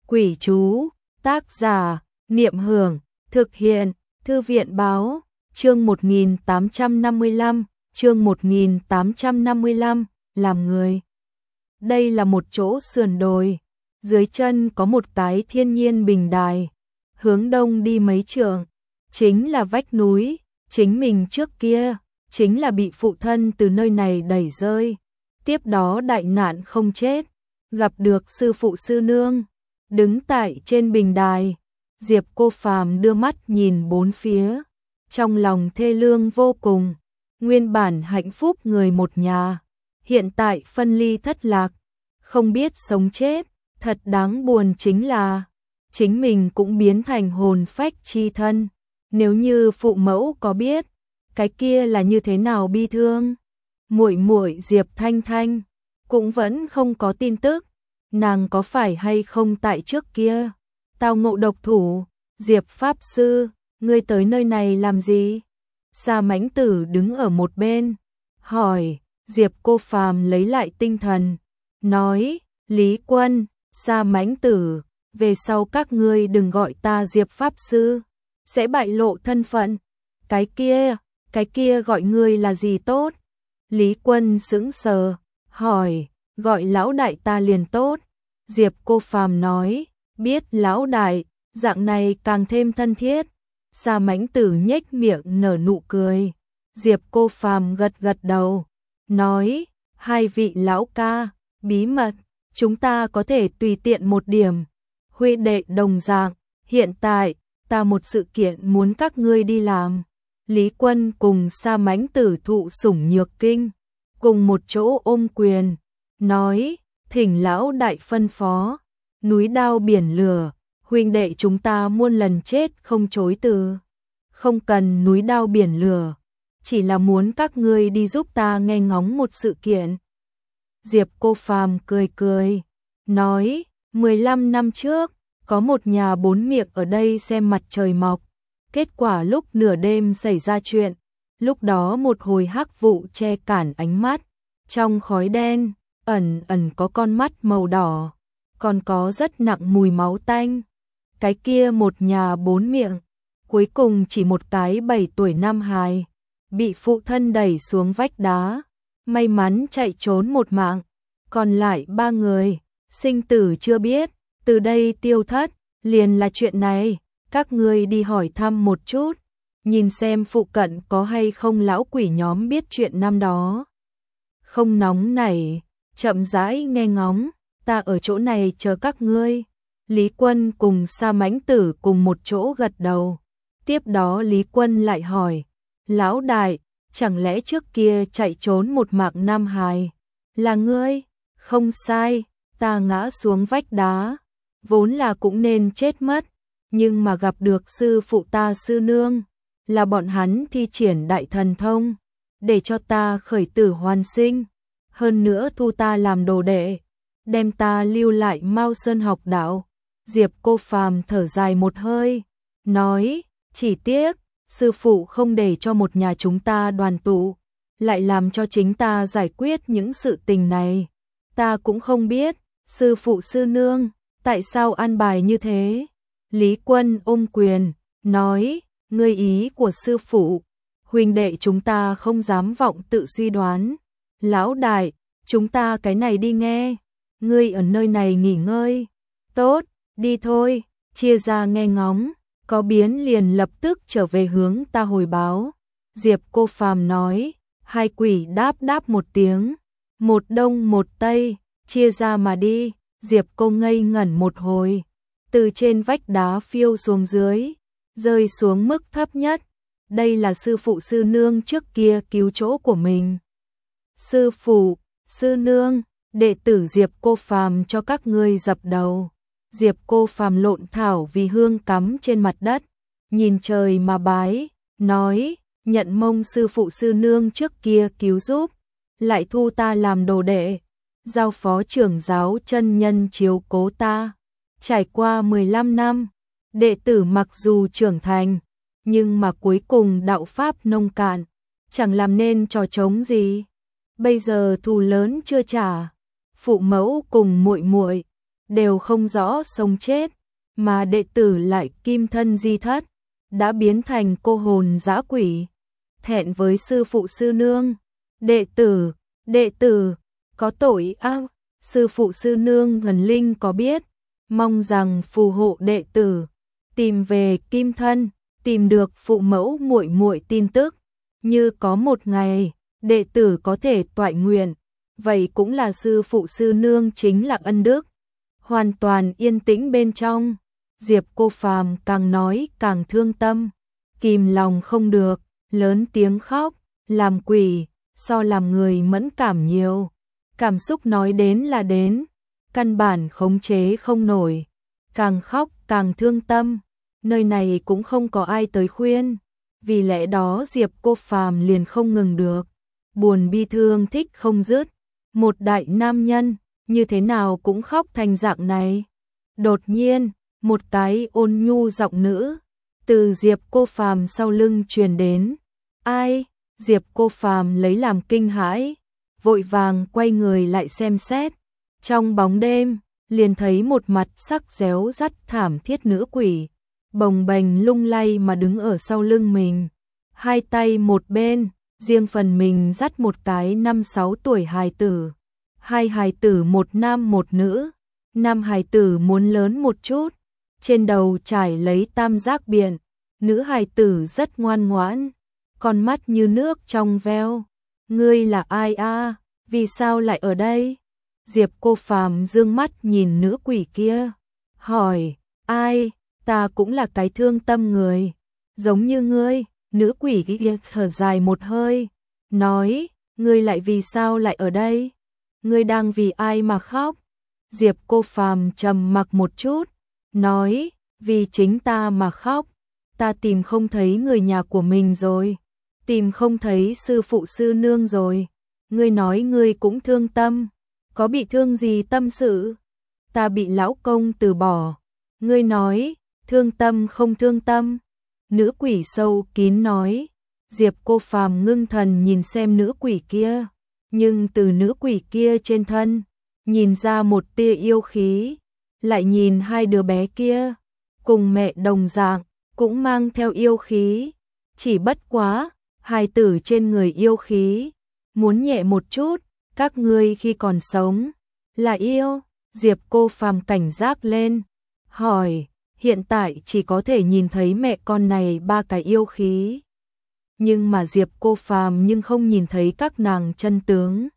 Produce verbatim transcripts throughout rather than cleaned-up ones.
Quỷ chú, tác giả, Niệm Hưởng, thực hiện, Thư viện báo, chương một nghìn tám trăm năm mươi lăm, chương một nghìn tám trăm năm mươi lăm, làm người. Đây là một chỗ sườn đồi, dưới chân có một cái thiên nhiên bình đài, hướng đông đi mấy trượng, chính là vách núi, chính mình trước kia, chính là bị phụ thân từ nơi này đẩy rơi. Tiếp đó đại nạn không chết, gặp được sư phụ sư nương, đứng tại trên bình đài. Diệp Cô Phàm đưa mắt nhìn bốn phía, trong lòng thê lương vô cùng, nguyên bản hạnh phúc người một nhà, hiện tại phân ly thất lạc, không biết sống chết, thật đáng buồn chính là chính mình cũng biến thành hồn phách chi thân, nếu như phụ mẫu có biết, cái kia là như thế nào bi thương. Muội muội Diệp Thanh Thanh cũng vẫn không có tin tức, nàng có phải hay không tại trước kia tao ngộ độc thủ. Diệp Pháp Sư, ngươi tới nơi này làm gì? Sa Mãnh Tử đứng ở một bên, hỏi. Diệp Cô Phàm lấy lại tinh thần, nói, Lý Quân, Sa Mãnh Tử, về sau các ngươi đừng gọi ta Diệp Pháp Sư, sẽ bại lộ thân phận. Cái kia, cái kia gọi ngươi là gì tốt? Lý Quân sững sờ, hỏi, gọi lão đại ta liền tốt. Diệp Cô Phàm nói, biết lão đại, dạng này càng thêm thân thiết. Sa Mãnh Tử nhếch miệng nở nụ cười. Diệp Cô Phàm gật gật đầu, nói, hai vị lão ca, bí mật, chúng ta có thể tùy tiện một điểm. Huynh đệ đồng dạng, hiện tại, ta một sự kiện muốn các ngươi đi làm. Lý Quân cùng Sa Mãnh Tử thụ sủng nhược kinh, cùng một chỗ ôm quyền, nói, thỉnh lão đại phân phó, núi đao biển lửa, huynh đệ chúng ta muôn lần chết không chối từ. Không cần núi đao biển lửa, chỉ là muốn các ngươi đi giúp ta nghe ngóng một sự kiện. Diệp Cô Phàm cười cười, nói, mười lăm năm trước, có một nhà bốn miệng ở đây xem mặt trời mọc. Kết quả lúc nửa đêm xảy ra chuyện, lúc đó một hồi hắc vụ che cản ánh mắt, trong khói đen, ẩn ẩn có con mắt màu đỏ, còn có rất nặng mùi máu tanh. Cái kia một nhà bốn miệng, cuối cùng chỉ một cái bảy tuổi nam hài, bị phụ thân đẩy xuống vách đá, may mắn chạy trốn một mạng, còn lại ba người, sinh tử chưa biết, từ đây tiêu thất, liền là chuyện này. Các ngươi đi hỏi thăm một chút, nhìn xem phụ cận có hay không lão quỷ nhóm biết chuyện năm đó. Không nóng nảy, chậm rãi nghe ngóng, ta ở chỗ này chờ các ngươi. Lý Quân cùng Sa Mãnh Tử cùng một chỗ gật đầu. Tiếp đó Lý Quân lại hỏi, lão đại, chẳng lẽ trước kia chạy trốn một mạng nam hài là ngươi? Không sai, ta ngã xuống vách đá, vốn là cũng nên chết mất. Nhưng mà gặp được sư phụ ta sư nương, là bọn hắn thi triển đại thần thông, để cho ta khởi tử hoàn sinh, hơn nữa thu ta làm đồ đệ, đem ta lưu lại Mao Sơn học đạo. Diệp Cô Phàm thở dài một hơi, nói, chỉ tiếc, sư phụ không để cho một nhà chúng ta đoàn tụ, lại làm cho chính ta giải quyết những sự tình này. Ta cũng không biết, sư phụ sư nương, tại sao an bài như thế. Lý Quân ôm quyền, nói, ngươi ý của sư phụ, huynh đệ chúng ta không dám vọng tự suy đoán. Lão đại, chúng ta cái này đi nghe, ngươi ở nơi này nghỉ ngơi. Tốt, đi thôi, chia ra nghe ngóng, có biến liền lập tức trở về hướng ta hồi báo. Diệp Cô Phàm nói, hai quỷ đáp đáp một tiếng, một đông một tây, chia ra mà đi. Diệp Cô ngây ngẩn một hồi, từ trên vách đá phiêu xuống dưới, rơi xuống mức thấp nhất. Đây là sư phụ sư nương trước kia cứu chỗ của mình. Sư phụ, sư nương, đệ tử Diệp Cô Phàm cho các ngươi dập đầu. Diệp Cô Phàm lộn thảo vì hương cắm trên mặt đất, nhìn trời mà bái, nói, nhận mông sư phụ sư nương trước kia cứu giúp, lại thu ta làm đồ đệ, giao phó trưởng giáo chân nhân chiếu cố ta. Trải qua mười lăm năm, đệ tử mặc dù trưởng thành, nhưng mà cuối cùng đạo pháp nông cạn, chẳng làm nên trò trống gì. Bây giờ thù lớn chưa trả, phụ mẫu cùng muội muội đều không rõ sống chết, mà đệ tử lại kim thân di thất, đã biến thành cô hồn dã quỷ, thẹn với sư phụ sư nương. Đệ tử, đệ tử, có tội ác, sư phụ sư nương Ngân Linh có biết, mong rằng phù hộ đệ tử, tìm về kim thân, tìm được phụ mẫu muội muội tin tức, như có một ngày, đệ tử có thể toại nguyện, vậy cũng là sư phụ sư nương chính là ân đức. Hoàn toàn yên tĩnh bên trong, Diệp Cô Phàm càng nói càng thương tâm, kìm lòng không được, lớn tiếng khóc, làm quỷ, so làm người mẫn cảm nhiều. Cảm xúc nói đến là đến, căn bản khống chế không nổi, càng khóc càng thương tâm, nơi này cũng không có ai tới khuyên, vì lẽ đó Diệp Cô Phàm liền không ngừng được, buồn bi thương thích không dứt, một đại nam nhân, như thế nào cũng khóc thành dạng này. Đột nhiên, một cái ôn nhu giọng nữ từ Diệp Cô Phàm sau lưng truyền đến. Ai? Diệp Cô Phàm lấy làm kinh hãi, vội vàng quay người lại xem xét. Trong bóng đêm, liền thấy một mặt sắc réo rắt thảm thiết nữ quỷ, bồng bềnh lung lay mà đứng ở sau lưng mình, hai tay một bên, riêng phần mình dắt một cái năm sáu tuổi hài tử. Hai hài tử một nam một nữ, nam hài tử muốn lớn một chút, trên đầu trải lấy tam giác biện, nữ hài tử rất ngoan ngoãn, con mắt như nước trong veo. Ngươi là ai a? Vì sao lại ở đây? Diệp Cô Phàm dương mắt nhìn nữ quỷ kia, hỏi, ai? Ta cũng là cái thương tâm người, giống như ngươi. Nữ quỷ kia thở dài một hơi, nói, ngươi lại vì sao lại ở đây? Ngươi đang vì ai mà khóc? Diệp Cô Phàm trầm mặc một chút, nói, vì chính ta mà khóc, ta tìm không thấy người nhà của mình rồi, tìm không thấy sư phụ sư nương rồi. Ngươi nói ngươi cũng thương tâm, có bị thương gì tâm sự? Ta bị lão công từ bỏ. Ngươi nói, thương tâm không thương tâm? Nữ quỷ sâu kín nói. Diệp Cô Phàm ngưng thần nhìn xem nữ quỷ kia, nhưng từ nữ quỷ kia trên thân, nhìn ra một tia yêu khí, lại nhìn hai đứa bé kia, cùng mẹ đồng dạng, cũng mang theo yêu khí, chỉ bất quá, hài tử trên người yêu khí, muốn nhẹ một chút, các ngươi khi còn sống, là yêu. Diệp Cô Phàm cảnh giác lên, hỏi, hiện tại chỉ có thể nhìn thấy mẹ con này ba cái yêu khí. Nhưng mà Diệp Cô Phàm nhưng không nhìn thấy các nàng chân tướng.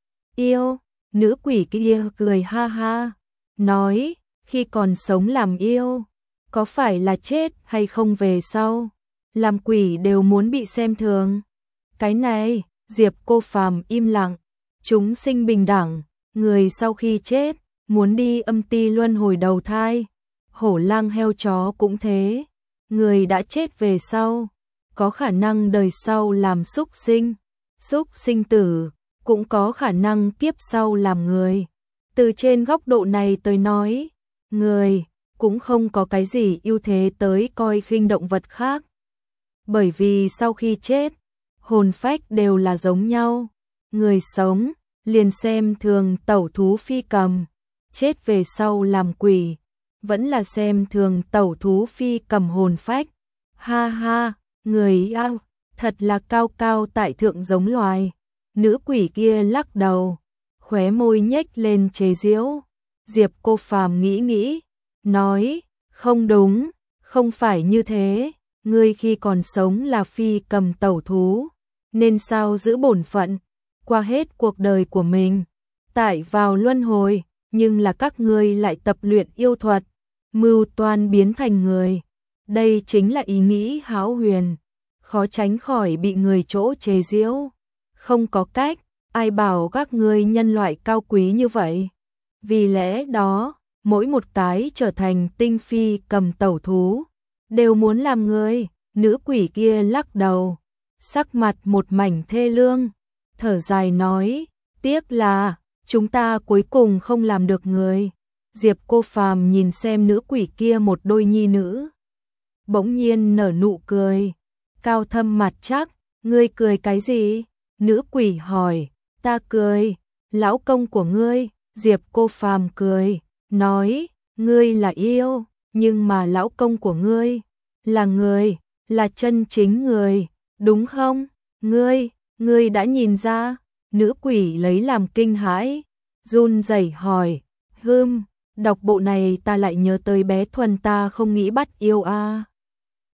Yêu, nữ quỷ kia cười ha ha, nói, khi còn sống làm yêu, có phải là chết hay không về sau, làm quỷ đều muốn bị xem thường. Cái này, Diệp Cô Phàm im lặng, chúng sinh bình đẳng, người sau khi chết, muốn đi âm ti luân hồi đầu thai, hổ lang heo chó cũng thế, người đã chết về sau, có khả năng đời sau làm súc sinh, súc sinh tử, cũng có khả năng kiếp sau làm người. Từ trên góc độ này tới nói, người cũng không có cái gì ưu thế tới coi khinh động vật khác. Bởi vì sau khi chết, hồn phách đều là giống nhau, người sống liền xem thường tẩu thú phi cầm, chết về sau làm quỷ, vẫn là xem thường tẩu thú phi cầm hồn phách. Ha ha, người ao, thật là cao cao tại thượng giống loài. Nữ quỷ kia lắc đầu, khóe môi nhếch lên chế giễu. Diệp Cô Phàm nghĩ nghĩ, nói, không đúng, không phải như thế, ngươi khi còn sống là phi cầm tẩu thú, nên sao giữ bổn phận, qua hết cuộc đời của mình, tại vào luân hồi, nhưng là các ngươi lại tập luyện yêu thuật, mưu toan biến thành người. Đây chính là ý nghĩ hão huyền, khó tránh khỏi bị người chỗ chế giễu. Không có cách, ai bảo các ngươi nhân loại cao quý như vậy. Vì lẽ đó, mỗi một cái trở thành tinh phi cầm tẩu thú, đều muốn làm người. Nữ quỷ kia lắc đầu, sắc mặt một mảnh thê lương, thở dài nói, tiếc là, chúng ta cuối cùng không làm được người. Diệp Cô Phàm nhìn xem nữ quỷ kia một đôi nhi nữ, bỗng nhiên nở nụ cười, cao thâm mặt chắc, ngươi cười cái gì? Nữ quỷ hỏi, ta cười, lão công của ngươi. Diệp Cô Phàm cười, nói, ngươi là yêu, nhưng mà lão công của ngươi là người, là chân chính người, đúng không? Ngươi, ngươi đã nhìn ra? Nữ quỷ lấy làm kinh hãi, run rẩy hỏi, hừm, đọc bộ này ta lại nhớ tới bé Thuần ta không nghĩ bắt yêu a.